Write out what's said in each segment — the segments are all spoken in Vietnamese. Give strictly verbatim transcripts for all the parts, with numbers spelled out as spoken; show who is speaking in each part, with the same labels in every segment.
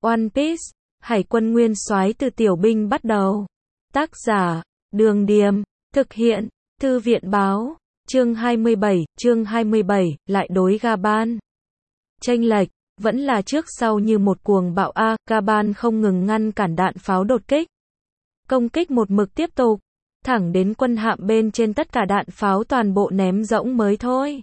Speaker 1: One Piece, Hải quân nguyên soái từ tiểu binh bắt đầu. Tác giả, Đường Điềm, thực hiện, Thư viện báo, chương hai mươi bảy, chương hai mươi bảy, lại đối Gaban. Chênh lệch, vẫn là trước sau như một cuồng bạo A, Gaban không ngừng ngăn cản đạn pháo đột kích. Công kích một mực tiếp tục, thẳng đến quân hạm bên trên tất cả đạn pháo toàn bộ ném rỗng mới thôi.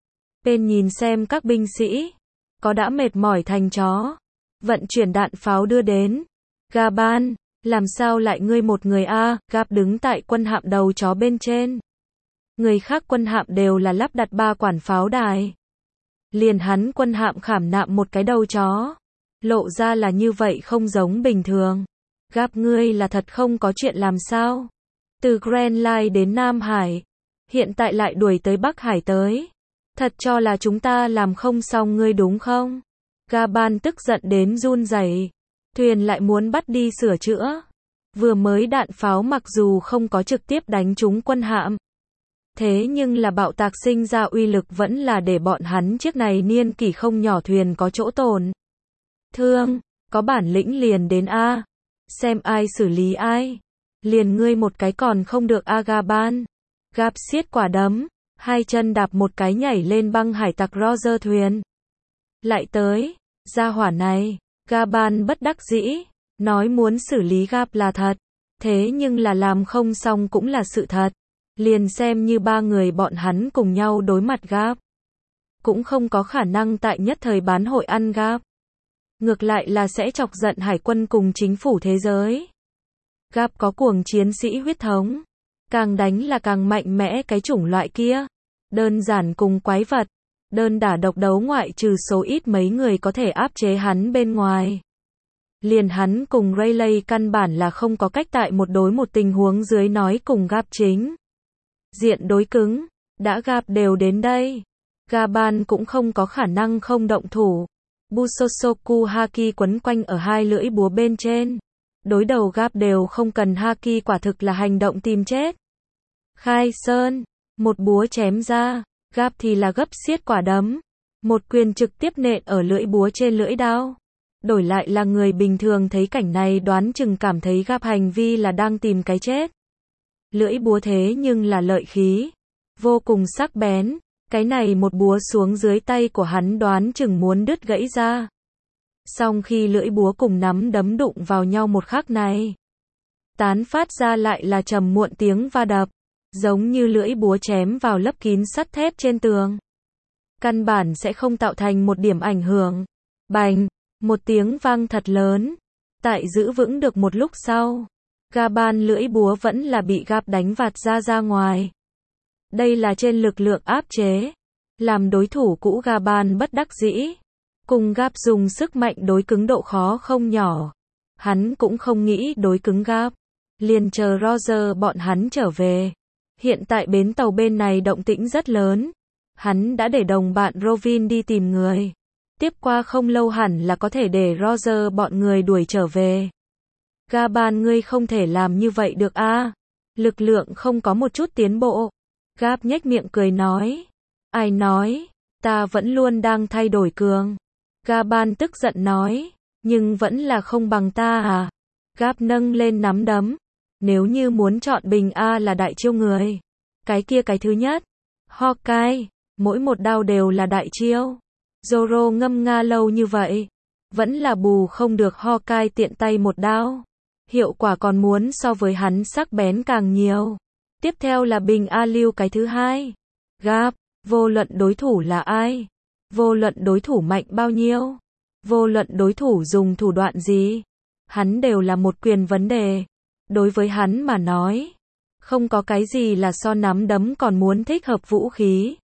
Speaker 1: Bên nhìn xem các binh sĩ, có đã mệt mỏi thành chó. Vận chuyển đạn pháo đưa đến. Gaban, làm sao lại ngươi một người a? Gap đứng tại quân hạm đầu chó bên trên. Người khác quân hạm đều là lắp đặt ba quản pháo đài. Liền hắn quân hạm khảm nạm một cái đầu chó. Lộ ra là như vậy không giống bình thường. Gap ngươi là thật không có chuyện làm sao? Từ Grand Line đến Nam Hải, hiện tại lại đuổi tới Bắc Hải tới. Thật cho là chúng ta làm không xong ngươi đúng không? Gaban tức giận đến run rẩy. Thuyền lại muốn bắt đi sửa chữa. Vừa mới đạn pháo mặc dù không có trực tiếp đánh trúng quân hạm. Thế nhưng là bạo tạc sinh ra uy lực vẫn là để bọn hắn chiếc này niên kỷ không nhỏ thuyền có chỗ tổn. Thương, có bản lĩnh liền đến A. Xem ai xử lý ai. Liền ngươi một cái còn không được A Gaban. Gap siết quả đấm. Hai chân đạp một cái nhảy lên băng hải tặc Roger thuyền. Lại tới, gia hỏa này, Gaban bất đắc dĩ, nói muốn xử lý Gap là thật, thế nhưng là làm không xong cũng là sự thật, liền xem như ba người bọn hắn cùng nhau đối mặt Gap, cũng không có khả năng tại nhất thời bán hội ăn Gap, ngược lại là sẽ chọc giận hải quân cùng chính phủ thế giới. Gap có cuồng chiến sĩ huyết thống, càng đánh là càng mạnh mẽ cái chủng loại kia, đơn giản cùng quái vật. Đơn đả độc đấu ngoại trừ số ít mấy người có thể áp chế hắn bên ngoài. Liền hắn cùng Rayleigh căn bản là không có cách tại một đối một tình huống dưới nói cùng Gap chính. Diện đối cứng, đã Gap đều đến đây. Gaban cũng không có khả năng không động thủ. Busosoku Haki quấn quanh ở hai lưỡi búa bên trên. Đối đầu Gap đều không cần Haki quả thực là hành động tìm chết. Khai Sơn, một búa chém ra. Gap thì là gấp xiết quả đấm. Một quyền trực tiếp nện ở lưỡi búa trên lưỡi đao. Đổi lại là người bình thường thấy cảnh này đoán chừng cảm thấy Gap hành vi là đang tìm cái chết. Lưỡi búa thế nhưng là lợi khí. Vô cùng sắc bén. Cái này một búa xuống dưới tay của hắn đoán chừng muốn đứt gãy ra. Song khi lưỡi búa cùng nắm đấm đụng vào nhau một khắc này. Tán phát ra lại là trầm muộn tiếng va đập. Giống như lưỡi búa chém vào lấp kín sắt thép trên tường. Căn bản sẽ không tạo thành một điểm ảnh hưởng. Bành, một tiếng vang thật lớn. Tại giữ vững được một lúc sau. Gaban lưỡi búa vẫn là bị Gap đánh vạt ra ra ngoài. Đây là trên lực lượng áp chế. Làm đối thủ cũ Gaban bất đắc dĩ. Cùng Gap dùng sức mạnh đối cứng độ khó không nhỏ. Hắn cũng không nghĩ đối cứng Gap. Liền chờ Roger bọn hắn trở về. Hiện tại bến tàu bên này động tĩnh rất lớn. Hắn đã để đồng bạn Robin đi tìm người. Tiếp qua không lâu hẳn là có thể để Roger bọn người đuổi trở về. Gaban ngươi không thể làm như vậy được a. Lực lượng không có một chút tiến bộ. Gap nhếch miệng cười nói. Ai nói, ta vẫn luôn đang thay đổi cường. Gaban tức giận nói. Nhưng vẫn là không bằng ta à. Gap nâng lên nắm đấm. Nếu như muốn chọn bình A là đại chiêu người. Cái kia cái thứ nhất. Hawkeye. Mỗi một đao đều là đại chiêu. Zoro ngâm nga lâu như vậy. Vẫn là bù không được Hawkeye tiện tay một đao. Hiệu quả còn muốn so với hắn sắc bén càng nhiều. Tiếp theo là bình A lưu cái thứ hai. Gap. Vô luận đối thủ là ai. Vô luận đối thủ mạnh bao nhiêu. Vô luận đối thủ dùng thủ đoạn gì. Hắn đều là một quyền vấn đề. Đối với hắn mà nói, không có cái gì là so nắm đấm còn muốn thích hợp vũ khí.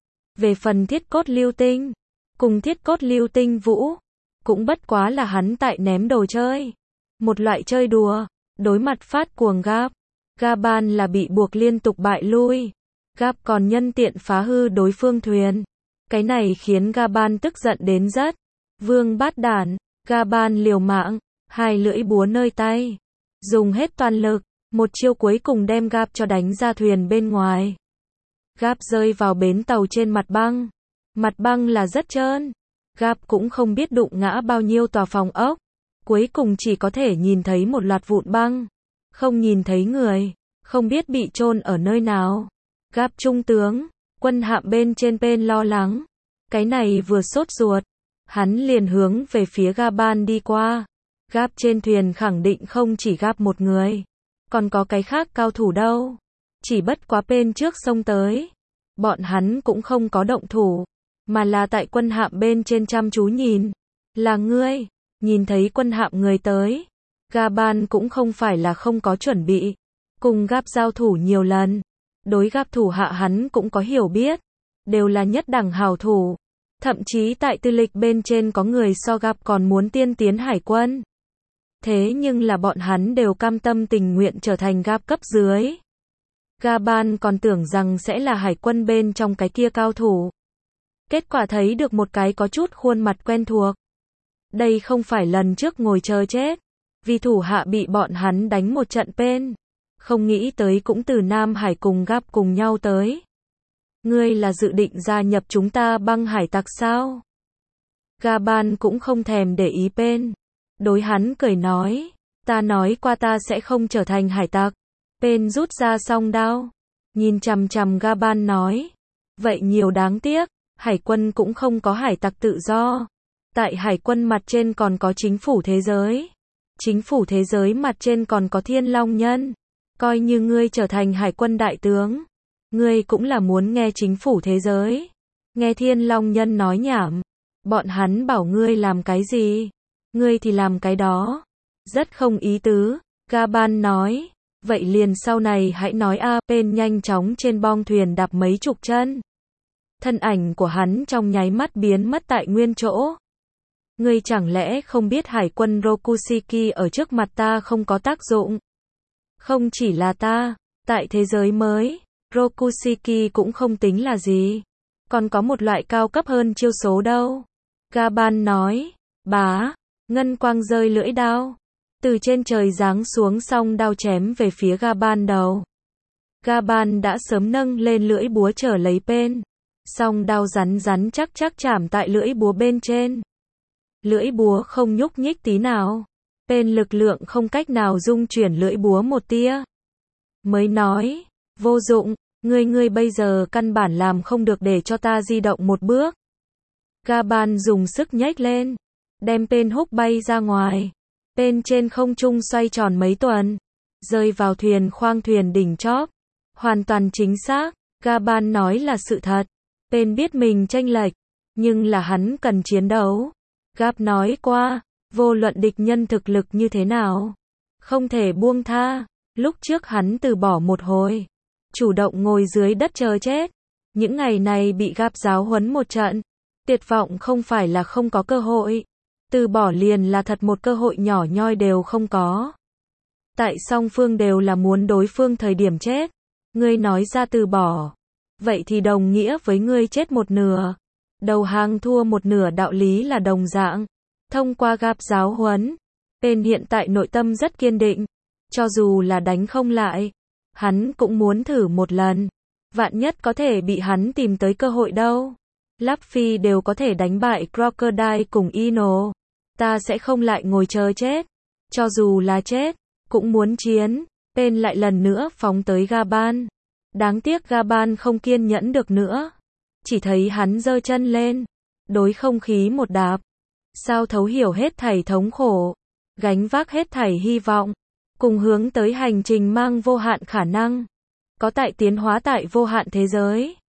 Speaker 1: Về phần thiết cốt lưu tinh, cùng thiết cốt lưu tinh vũ, cũng bất quá là hắn tại ném đồ chơi. Một loại chơi đùa, đối mặt phát cuồng Gap. Gaban là bị buộc liên tục bại lui. Gap còn nhân tiện phá hư đối phương thuyền. Cái này khiến Gaban tức giận đến rất. Vương bát đản, Gaban liều mạng, hai lưỡi búa nơi tay. Dùng hết toàn lực, một chiêu cuối cùng đem Gap cho đánh ra thuyền bên ngoài. Gap rơi vào bến tàu trên mặt băng. Mặt băng là rất trơn. Gap cũng không biết đụng ngã bao nhiêu tòa phòng ốc. cuối cùng chỉ có thể nhìn thấy một loạt vụn băng, không nhìn thấy người, không biết bị chôn ở nơi nào. Gap trung tướng, quân hạm bên trên bên lo lắng, cái này vừa sốt ruột, hắn liền hướng về phía Gaban đi qua. Gap trên thuyền khẳng định không chỉ Gap một người, còn có cái khác cao thủ đâu. Chỉ bất quá bên trước sông tới, bọn hắn cũng không có động thủ, mà là tại quân hạm bên trên chăm chú nhìn. Là ngươi, nhìn thấy quân hạm người tới, Gaban cũng không phải là không có chuẩn bị, cùng Gap giao thủ nhiều lần, đối Gap thủ hạ hắn cũng có hiểu biết, đều là nhất đẳng hảo thủ, thậm chí tại tư lịch bên trên có người so Gap còn muốn tiên tiến hải quân. Thế nhưng là bọn hắn đều cam tâm tình nguyện trở thành Gap cấp dưới. Gaban còn tưởng rằng sẽ là hải quân bên trong cái kia cao thủ. Kết quả thấy được một cái có chút khuôn mặt quen thuộc. Đây không phải lần trước ngồi chờ chết, vì thủ hạ bị bọn hắn đánh một trận pên. Không nghĩ tới cũng từ Nam Hải cùng Gap cùng nhau tới. Ngươi là dự định gia nhập chúng ta băng hải tặc sao? Gaban cũng không thèm để ý pên. Đối hắn cười nói, ta nói qua ta sẽ không trở thành hải tặc. Pên rút ra song đao, nhìn chằm chằm Gaban nói, vậy nhiều đáng tiếc, hải quân cũng không có hải tặc tự do. Tại hải quân mặt trên còn có chính phủ thế giới. Chính phủ thế giới mặt trên còn có Thiên Long Nhân. Coi như ngươi trở thành hải quân đại tướng, ngươi cũng là muốn nghe chính phủ thế giới, nghe Thiên Long Nhân nói nhảm. Bọn hắn bảo ngươi làm cái gì, ngươi thì làm cái đó. Rất không ý tứ, Gaban nói. Vậy liền sau này hãy nói a. Pên nhanh chóng trên bong thuyền đạp mấy chục chân. Thân ảnh của hắn trong nháy mắt biến mất tại nguyên chỗ. Ngươi chẳng lẽ không biết hải quân Rokusiki ở trước mặt ta không có tác dụng? Không chỉ là ta, tại thế giới mới, Rokusiki cũng không tính là gì. Còn có một loại cao cấp hơn chiêu số đâu. Gaban nói, bá, ngân quang rơi lưỡi đao. Từ trên trời giáng xuống song đao chém về phía Gaban đầu. Gaban đã sớm nâng lên lưỡi búa trở lấy pên. Song đao rắn rắn chắc chắc chạm tại lưỡi búa bên trên. Lưỡi búa không nhúc nhích tí nào. Pên lực lượng không cách nào dung chuyển lưỡi búa một tia. Mới nói, vô dụng, ngươi ngươi bây giờ căn bản làm không được để cho ta di động một bước. Gaban dùng sức nhếch lên, đem pên húc bay ra ngoài. Pên trên không trung xoay tròn mấy tuần, rơi vào thuyền khoang thuyền đỉnh chóp. Hoàn toàn chính xác, Gaban nói là sự thật. Pên biết mình chênh lệch, nhưng là hắn cần chiến đấu. Gap nói qua, vô luận địch nhân thực lực như thế nào, không thể buông tha. Lúc trước hắn từ bỏ một hồi, chủ động ngồi dưới đất chờ chết. Những ngày này bị Gap giáo huấn một trận, tuyệt vọng không phải là không có cơ hội. Từ bỏ liền là thật một cơ hội nhỏ nhoi đều không có. Tại song phương đều là muốn đối phương thời điểm chết. Ngươi nói ra từ bỏ, vậy thì đồng nghĩa với ngươi chết một nửa. Đầu hàng thua một nửa đạo lý là đồng dạng. Thông qua Gap giáo huấn, Pên hiện tại nội tâm rất kiên định. Cho dù là đánh không lại, hắn cũng muốn thử một lần. Vạn nhất có thể bị hắn tìm tới cơ hội đâu. Luffy đều có thể đánh bại Crocodile cùng Ino. Ta sẽ không lại ngồi chờ chết. Cho dù là chết, cũng muốn chiến. Pên lại lần nữa phóng tới Gaban. Đáng tiếc Gaban không kiên nhẫn được nữa. Chỉ thấy hắn giơ chân lên, đối không khí một đạp. Sao thấu hiểu hết thảy thống khổ, gánh vác hết thảy hy vọng, cùng hướng tới hành trình mang vô hạn khả năng. Có tại tiến hóa tại vô hạn thế giới.